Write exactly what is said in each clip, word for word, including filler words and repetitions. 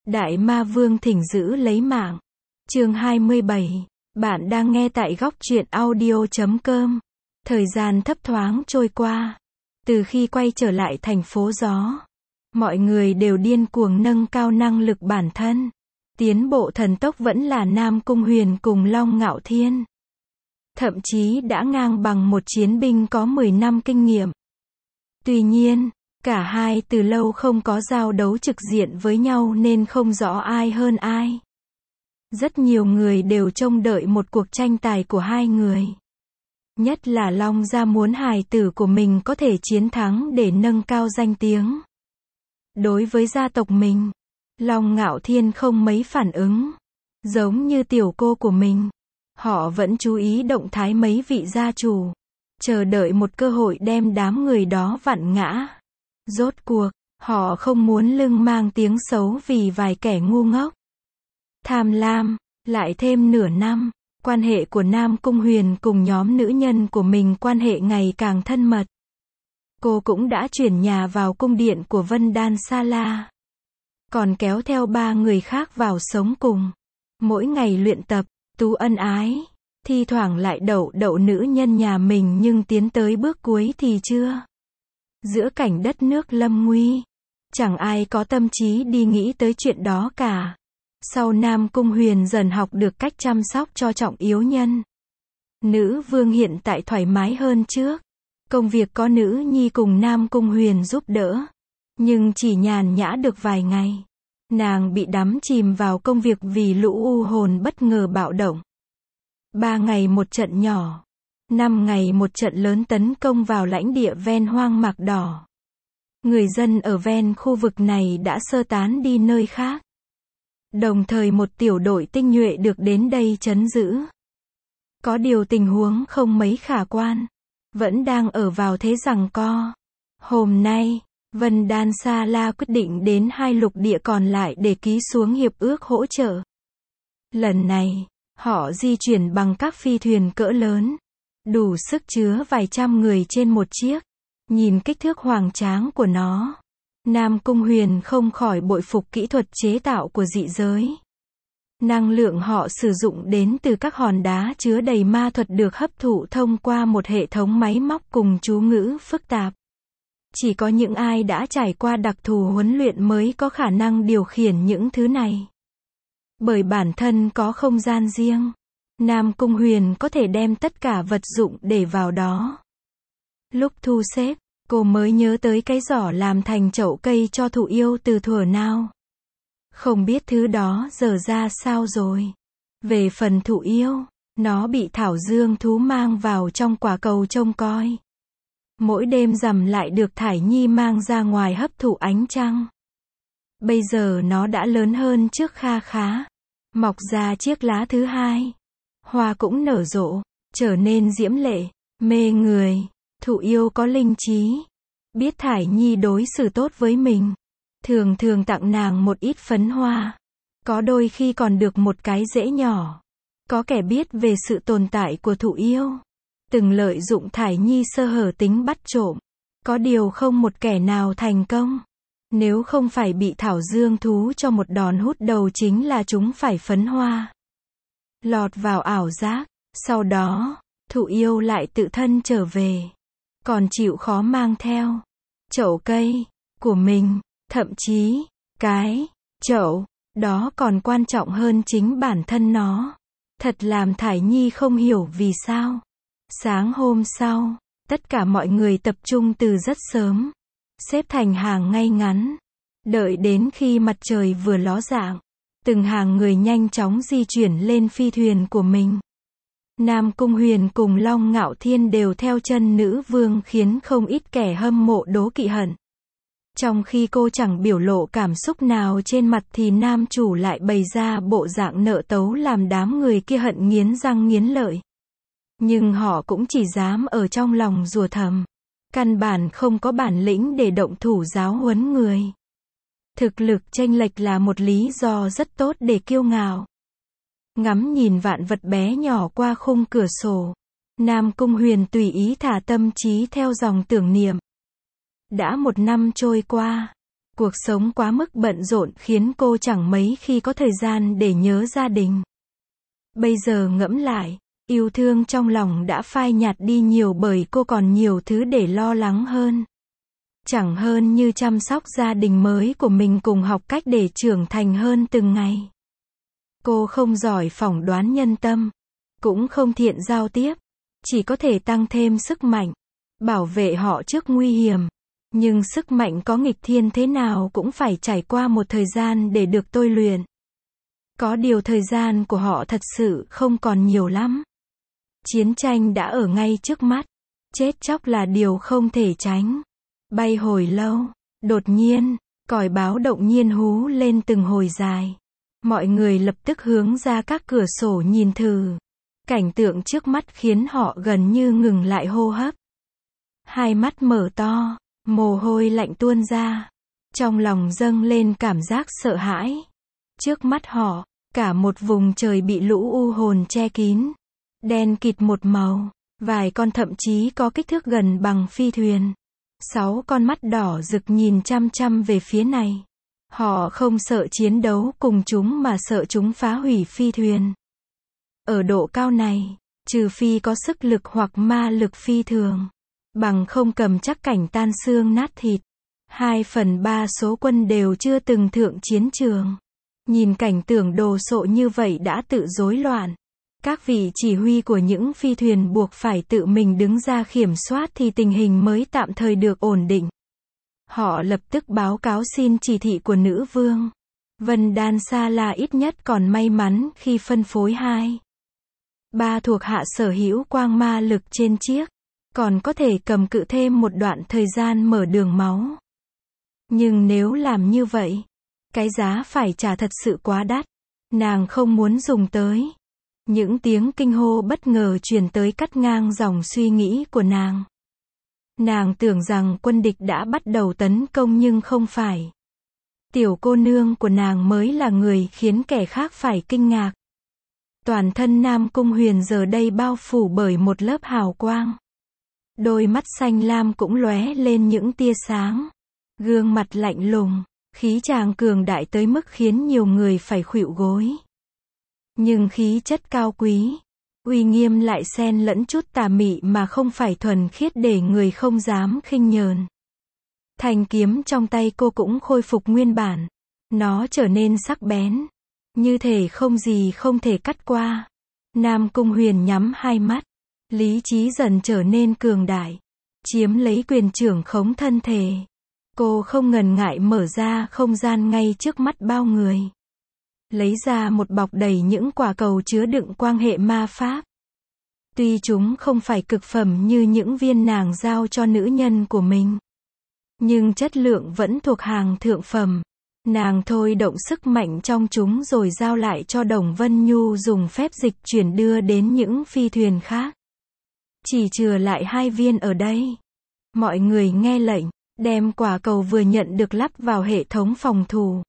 Đại Ma Vương thỉnh giữ lấy mạng. Chương hai mươi bảy. Bạn đang nghe tại góc truyện audio chấm com. Thời gian thấp thoáng trôi qua. Từ khi quay trở lại thành phố gió, mọi người đều điên cuồng nâng cao năng lực bản thân. Tiến bộ thần tốc vẫn là Nam Cung Huyền cùng Long Ngạo Thiên. Thậm chí đã ngang bằng một chiến binh có mười năm kinh nghiệm. Tuy nhiên, cả hai từ lâu không có giao đấu trực diện với nhau nên không rõ ai hơn ai. Rất nhiều người đều trông đợi một cuộc tranh tài của hai người. Nhất là Long gia muốn hài tử của mình có thể chiến thắng để nâng cao danh tiếng. Đối với gia tộc mình, Long Ngạo Thiên không mấy phản ứng. Giống như tiểu cô của mình, họ vẫn chú ý động thái mấy vị gia chủ, chờ đợi một cơ hội đem đám người đó vặn ngã. Rốt cuộc, họ không muốn lưng mang tiếng xấu vì vài kẻ ngu ngốc. Tham lam, lại thêm nửa năm, quan hệ của Nam Cung Huyền cùng nhóm nữ nhân của mình quan hệ ngày càng thân mật. Cô cũng đã chuyển nhà vào cung điện của Vân Đan Sa La. Còn kéo theo ba người khác vào sống cùng. Mỗi ngày luyện tập, tú ân ái. Thi thoảng lại đậu đậu nữ nhân nhà mình nhưng tiến tới bước cuối thì chưa. Giữa cảnh đất nước lâm nguy, chẳng ai có tâm trí đi nghĩ tới chuyện đó cả. Sau Nam Cung Huyền dần học được cách chăm sóc cho trọng yếu nhân. Nữ vương hiện tại thoải mái hơn trước. Công việc có nữ nhi cùng Nam Cung Huyền giúp đỡ. Nhưng chỉ nhàn nhã được vài ngày, nàng bị đắm chìm vào công việc vì lũ u hồn bất ngờ bạo động. Ba ngày một trận nhỏ, năm ngày một trận lớn tấn công vào lãnh địa ven hoang mạc đỏ. Người dân ở ven khu vực này đã sơ tán đi nơi khác. Đồng thời một tiểu đội tinh nhuệ được đến đây trấn giữ. Có điều tình huống không mấy khả quan, vẫn đang ở vào thế giằng co. Hôm nay, Vân Đan Sa La quyết định đến hai lục địa còn lại để ký xuống hiệp ước hỗ trợ. Lần này, họ di chuyển bằng các phi thuyền cỡ lớn, đủ sức chứa vài trăm người trên một chiếc. Nhìn kích thước hoành tráng của nó, Nam Cung Huyền không khỏi bội phục kỹ thuật chế tạo của dị giới. Năng lượng họ sử dụng đến từ các hòn đá chứa đầy ma thuật được hấp thụ thông qua một hệ thống máy móc cùng chú ngữ phức tạp. Chỉ có những ai đã trải qua đặc thù huấn luyện mới có khả năng điều khiển những thứ này. Bởi bản thân có không gian riêng, Nam Cung Huyền có thể đem tất cả vật dụng để vào đó. Lúc thu xếp, cô mới nhớ tới cái giỏ làm thành chậu cây cho thụ yêu từ thuở nào. Không biết thứ đó giờ ra sao rồi. Về phần thụ yêu, nó bị Thảo Dương thú mang vào trong quả cầu trông coi. Mỗi đêm rằm lại được Thải Nhi mang ra ngoài hấp thụ ánh trăng. Bây giờ nó đã lớn hơn trước kha khá. Mọc ra chiếc lá thứ hai. Hoa cũng nở rộ, trở nên diễm lệ, mê người. Thụ yêu có linh trí. Biết Thải Nhi đối xử tốt với mình. Thường thường tặng nàng một ít phấn hoa. Có đôi khi còn được một cái rễ nhỏ. Có kẻ biết về sự tồn tại của thụ yêu. Từng lợi dụng Thải Nhi sơ hở tính bắt trộm. Có điều không một kẻ nào thành công. Nếu không phải bị Thảo Dương thú cho một đòn hút đầu chính là chúng phải phấn hoa. Lọt vào ảo giác. Sau đó, thụ yêu lại tự thân trở về. Còn chịu khó mang theo chậu cây của mình. Thậm chí, cái chậu đó còn quan trọng hơn chính bản thân nó. Thật làm Thải Nhi không hiểu vì sao. Sáng hôm sau, tất cả mọi người tập trung từ rất sớm. Xếp thành hàng ngay ngắn. Đợi đến khi mặt trời vừa ló dạng, từng hàng người nhanh chóng di chuyển lên phi thuyền của mình. Nam Cung Huyền cùng Long Ngạo Thiên đều theo chân nữ vương khiến không ít kẻ hâm mộ đố kỵ hận. Trong khi cô chẳng biểu lộ cảm xúc nào trên mặt thì nam chủ lại bày ra bộ dạng nợ tấu làm đám người kia hận nghiến răng nghiến lợi. Nhưng họ cũng chỉ dám ở trong lòng rủa thầm. Căn bản không có bản lĩnh để động thủ giáo huấn người. Thực lực chênh lệch là một lý do rất tốt để kiêu ngạo. Ngắm nhìn vạn vật bé nhỏ qua khung cửa sổ, Nam Cung Huyền tùy ý thả tâm trí theo dòng tưởng niệm. Đã một năm trôi qua, Cuộc sống quá mức bận rộn khiến cô chẳng mấy khi có thời gian để nhớ gia đình. Bây giờ ngẫm lại, yêu thương trong lòng đã phai nhạt đi nhiều bởi cô còn nhiều thứ để lo lắng hơn. Chẳng hơn như chăm sóc gia đình mới của mình cùng học cách để trưởng thành hơn từng ngày. Cô không giỏi phỏng đoán nhân tâm, cũng không thiện giao tiếp, chỉ có thể tăng thêm sức mạnh, bảo vệ họ trước nguy hiểm. Nhưng sức mạnh có nghịch thiên thế nào cũng phải trải qua một thời gian để được tôi luyện. Có điều thời gian của họ thật sự không còn nhiều lắm. Chiến tranh đã ở ngay trước mắt, chết chóc là điều không thể tránh. Bay hồi lâu, đột nhiên, còi báo động nhiên hú lên từng hồi dài. Mọi người lập tức hướng ra các cửa sổ nhìn thử. Cảnh tượng trước mắt khiến họ gần như ngừng lại hô hấp. Hai mắt mở to, mồ hôi lạnh tuôn ra. Trong lòng dâng lên cảm giác sợ hãi. Trước mắt họ, cả một vùng trời bị lũ u hồn che kín. Đen kịt một màu, vài con thậm chí có kích thước gần bằng phi thuyền. Sáu con mắt đỏ rực nhìn chăm chăm về phía này. Họ không sợ chiến đấu cùng chúng mà sợ chúng phá hủy phi thuyền. Ở độ cao này, trừ phi có sức lực hoặc ma lực phi thường, bằng không cầm chắc cảnh tan xương nát thịt. Hai phần ba số quân đều chưa từng thượng chiến trường. Nhìn cảnh tượng đồ sộ như vậy đã tự rối loạn. Các vị chỉ huy của những phi thuyền buộc phải tự mình đứng ra kiểm soát thì tình hình mới tạm thời được ổn định. Họ lập tức báo cáo xin chỉ thị của nữ vương. Vân Đan Sa La ít nhất còn may mắn khi phân phối hai, ba thuộc hạ sở hữu quang ma lực trên chiếc, còn có thể cầm cự thêm một đoạn thời gian mở đường máu. Nhưng nếu làm như vậy, cái giá phải trả thật sự quá đắt. Nàng không muốn dùng tới. Những tiếng kinh hô bất ngờ truyền tới cắt ngang dòng suy nghĩ của nàng. Nàng tưởng rằng quân địch đã bắt đầu tấn công nhưng không phải. Tiểu cô nương của nàng mới là người khiến kẻ khác phải kinh ngạc. Toàn thân Nam Cung Huyền giờ đây bao phủ bởi một lớp hào quang. Đôi mắt xanh lam cũng lóe lên những tia sáng. Gương mặt lạnh lùng, khí chàng cường đại tới mức khiến nhiều người phải khuỵu gối. Nhưng khí chất cao quý, uy nghiêm lại xen lẫn chút tà mị mà không phải thuần khiết để người không dám khinh nhờn. Thanh kiếm trong tay cô cũng khôi phục nguyên bản. Nó trở nên sắc bén, như thể không gì không thể cắt qua. Nam Cung Huyền nhắm hai mắt, lý trí dần trở nên cường đại, chiếm lấy quyền trưởng khống thân thể. Cô không ngần ngại mở ra không gian ngay trước mắt bao người. Lấy ra một bọc đầy những quả cầu chứa đựng quang hệ ma pháp. Tuy chúng không phải cực phẩm như những viên nàng giao cho nữ nhân của mình, nhưng chất lượng vẫn thuộc hàng thượng phẩm. Nàng thôi động sức mạnh trong chúng rồi giao lại cho Đồng Vân Nhu dùng phép dịch chuyển đưa đến những phi thuyền khác. Chỉ chừa lại hai viên ở đây. Mọi người nghe lệnh, đem quả cầu vừa nhận được lắp vào hệ thống phòng thủ.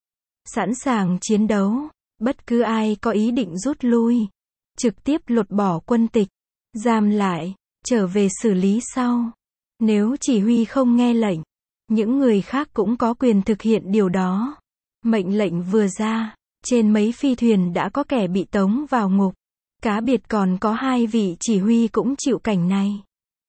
Sẵn sàng chiến đấu, bất cứ ai có ý định rút lui, trực tiếp lột bỏ quân tịch, giam lại, trở về xử lý sau. Nếu chỉ huy không nghe lệnh, những người khác cũng có quyền thực hiện điều đó. Mệnh lệnh vừa ra, trên mấy phi thuyền đã có kẻ bị tống vào ngục. Cá biệt còn có hai vị chỉ huy cũng chịu cảnh này.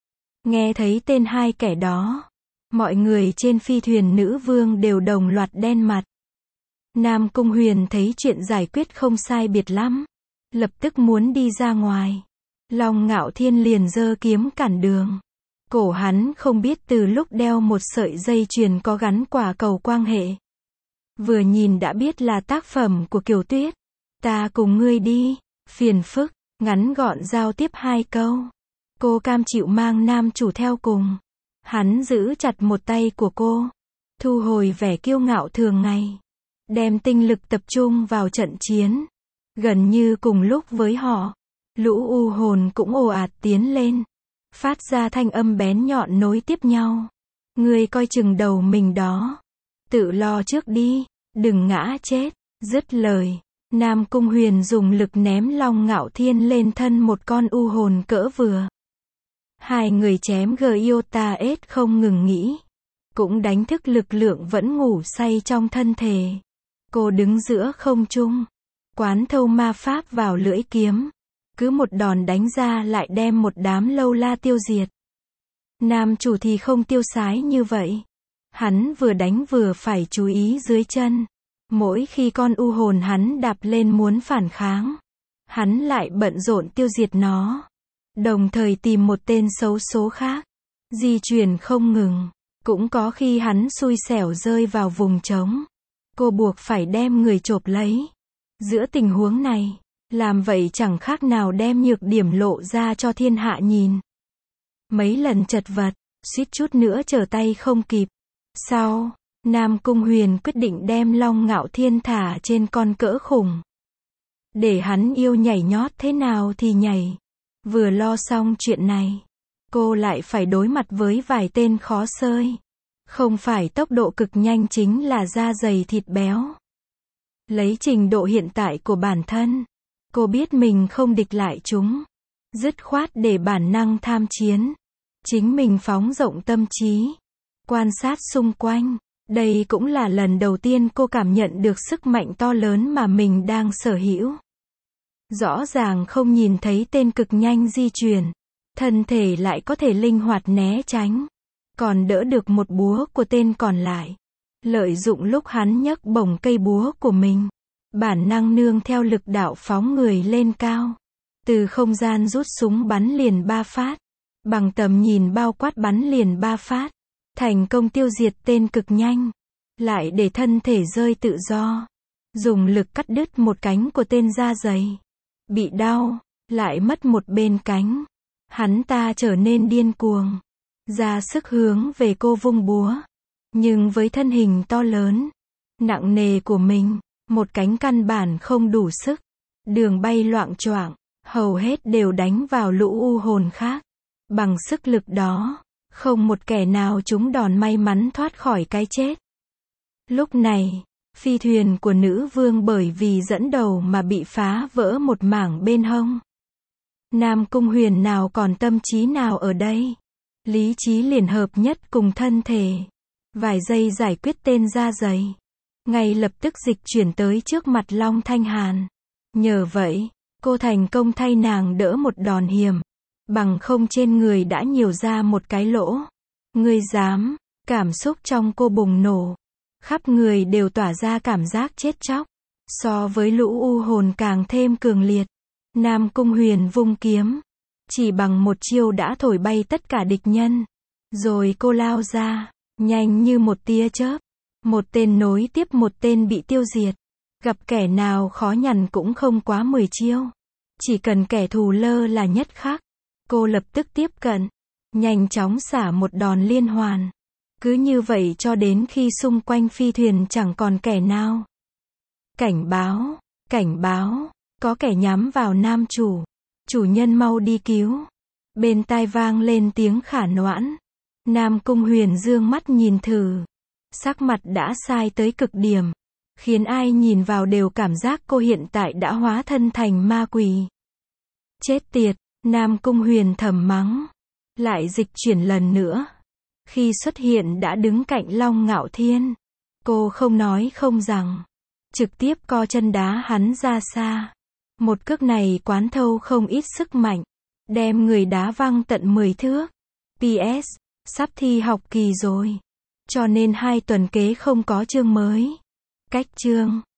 Nghe thấy tên hai kẻ đó, mọi người trên phi thuyền nữ vương đều đồng loạt đen mặt. Nam Cung Huyền thấy chuyện giải quyết không sai biệt lắm, lập tức muốn đi ra ngoài. Long Ngạo Thiên liền giơ kiếm cản đường. Cổ hắn không biết từ lúc đeo một sợi dây chuyền có gắn quả cầu quang hệ. Vừa nhìn đã biết là tác phẩm của Kiều Tuyết. Ta cùng ngươi đi, phiền phức, ngắn gọn giao tiếp hai câu. Cô cam chịu mang nam chủ theo cùng. Hắn giữ chặt một tay của cô, thu hồi vẻ kiêu ngạo thường ngày, đem tinh lực tập trung vào trận chiến. Gần như cùng lúc với họ, lũ u hồn cũng ồ ạt tiến lên, phát ra thanh âm bén nhọn nối tiếp nhau. Ngươi coi chừng đầu mình đó, tự lo trước đi, đừng ngã chết. Dứt lời, Nam Cung Huyền dùng lực ném Long Ngạo Thiên lên thân một con u hồn cỡ vừa. Hai người chém Giota S không ngừng nghỉ. cũng đánh thức lực lượng vẫn ngủ say trong thân thể. Cô đứng giữa không trung, quán thâu ma pháp vào lưỡi kiếm, cứ một đòn đánh ra lại đem một đám lâu la tiêu diệt. Nam chủ thì không tiêu sái như vậy. Hắn vừa đánh vừa phải chú ý dưới chân. Mỗi khi con u hồn hắn đạp lên muốn phản kháng, hắn lại bận rộn tiêu diệt nó. Đồng thời tìm một tên xấu số khác, di chuyển không ngừng. Cũng có khi hắn xui xẻo rơi vào vùng trống. Cô buộc phải đem người chộp lấy. Giữa tình huống này, làm vậy chẳng khác nào đem nhược điểm lộ ra cho thiên hạ nhìn. Mấy lần chật vật, suýt chút nữa trở tay không kịp. Sau, Nam Cung Huyền quyết định đem Long Ngạo Thiên thả trên con cỡ khủng. Để hắn yêu nhảy nhót thế nào thì nhảy. Vừa lo xong chuyện này, cô lại phải đối mặt với vài tên khó sơi. Không phải tốc độ cực nhanh chính là da dày thịt béo. Lấy trình độ hiện tại của bản thân, cô biết mình không địch lại chúng. Dứt khoát để bản năng tham chiến. Chính mình phóng rộng tâm trí, quan sát xung quanh. Đây cũng là lần đầu tiên cô cảm nhận được sức mạnh to lớn mà mình đang sở hữu. Rõ ràng không nhìn thấy tên cực nhanh di chuyển, thân thể lại có thể linh hoạt né tránh, còn đỡ được một búa của tên còn lại. Lợi dụng lúc hắn nhấc bổng cây búa của mình, bản năng nương theo lực đạo phóng người lên cao. Từ không gian rút súng bắn liền ba phát, bằng tầm nhìn bao quát bắn liền ba phát, thành công tiêu diệt tên cực nhanh. Lại để thân thể rơi tự do, dùng lực cắt đứt một cánh của tên da dày. Bị đau, lại mất một bên cánh. Hắn ta trở nên điên cuồng, ra sức hướng về cô vung búa. Nhưng với thân hình to lớn, nặng nề của mình, một cánh căn bản không đủ sức. Đường bay loạng choạng, hầu hết đều đánh vào lũ u hồn khác. Bằng sức lực đó, không một kẻ nào trúng đòn may mắn thoát khỏi cái chết. Lúc này, phi thuyền của nữ vương bởi vì dẫn đầu mà bị phá vỡ một mảng bên hông. Nam Cung Huyền nào còn tâm trí nào ở đây. Lý trí liền hợp nhất cùng thân thể. Vài giây giải quyết tên da dày. Ngay lập tức dịch chuyển tới trước mặt Long Thanh Hàn. Nhờ vậy, cô thành công thay nàng đỡ một đòn hiểm. Bằng không trên người đã nhiều ra một cái lỗ. Ngươi dám, cảm xúc trong cô bùng nổ. Khắp người đều tỏa ra cảm giác chết chóc. So với lũ u hồn càng thêm cường liệt. Nam Cung Huyền vung kiếm. Chỉ bằng một chiêu đã thổi bay tất cả địch nhân. Rồi cô lao ra, nhanh như một tia chớp. Một tên nối tiếp một tên bị tiêu diệt. Gặp kẻ nào khó nhằn cũng không quá mười chiêu. Chỉ cần kẻ thù lơ là nhất khắc. Cô lập tức tiếp cận. Nhanh chóng xả một đòn liên hoàn. Cứ như vậy cho đến khi xung quanh phi thuyền chẳng còn kẻ nào. Cảnh báo, cảnh báo, có kẻ nhắm vào nam chủ. Chủ nhân mau đi cứu. Bên tai vang lên tiếng khả noãn. Nam Cung Huyền dương mắt nhìn thử. Sắc mặt đã sai tới cực điểm. Khiến ai nhìn vào đều cảm giác cô hiện tại đã hóa thân thành ma quỷ. Chết tiệt, Nam Cung Huyền thầm mắng. Lại dịch chuyển lần nữa. Khi xuất hiện đã đứng cạnh Long Ngạo Thiên. Cô không nói không rằng. Trực tiếp co chân đá hắn ra xa. Một cước này quán thâu không ít sức mạnh. Đem người đá văng tận mười thước. pê ét. Sắp thi học kỳ rồi. Cho nên hai tuần kế không có chương mới. Cách chương.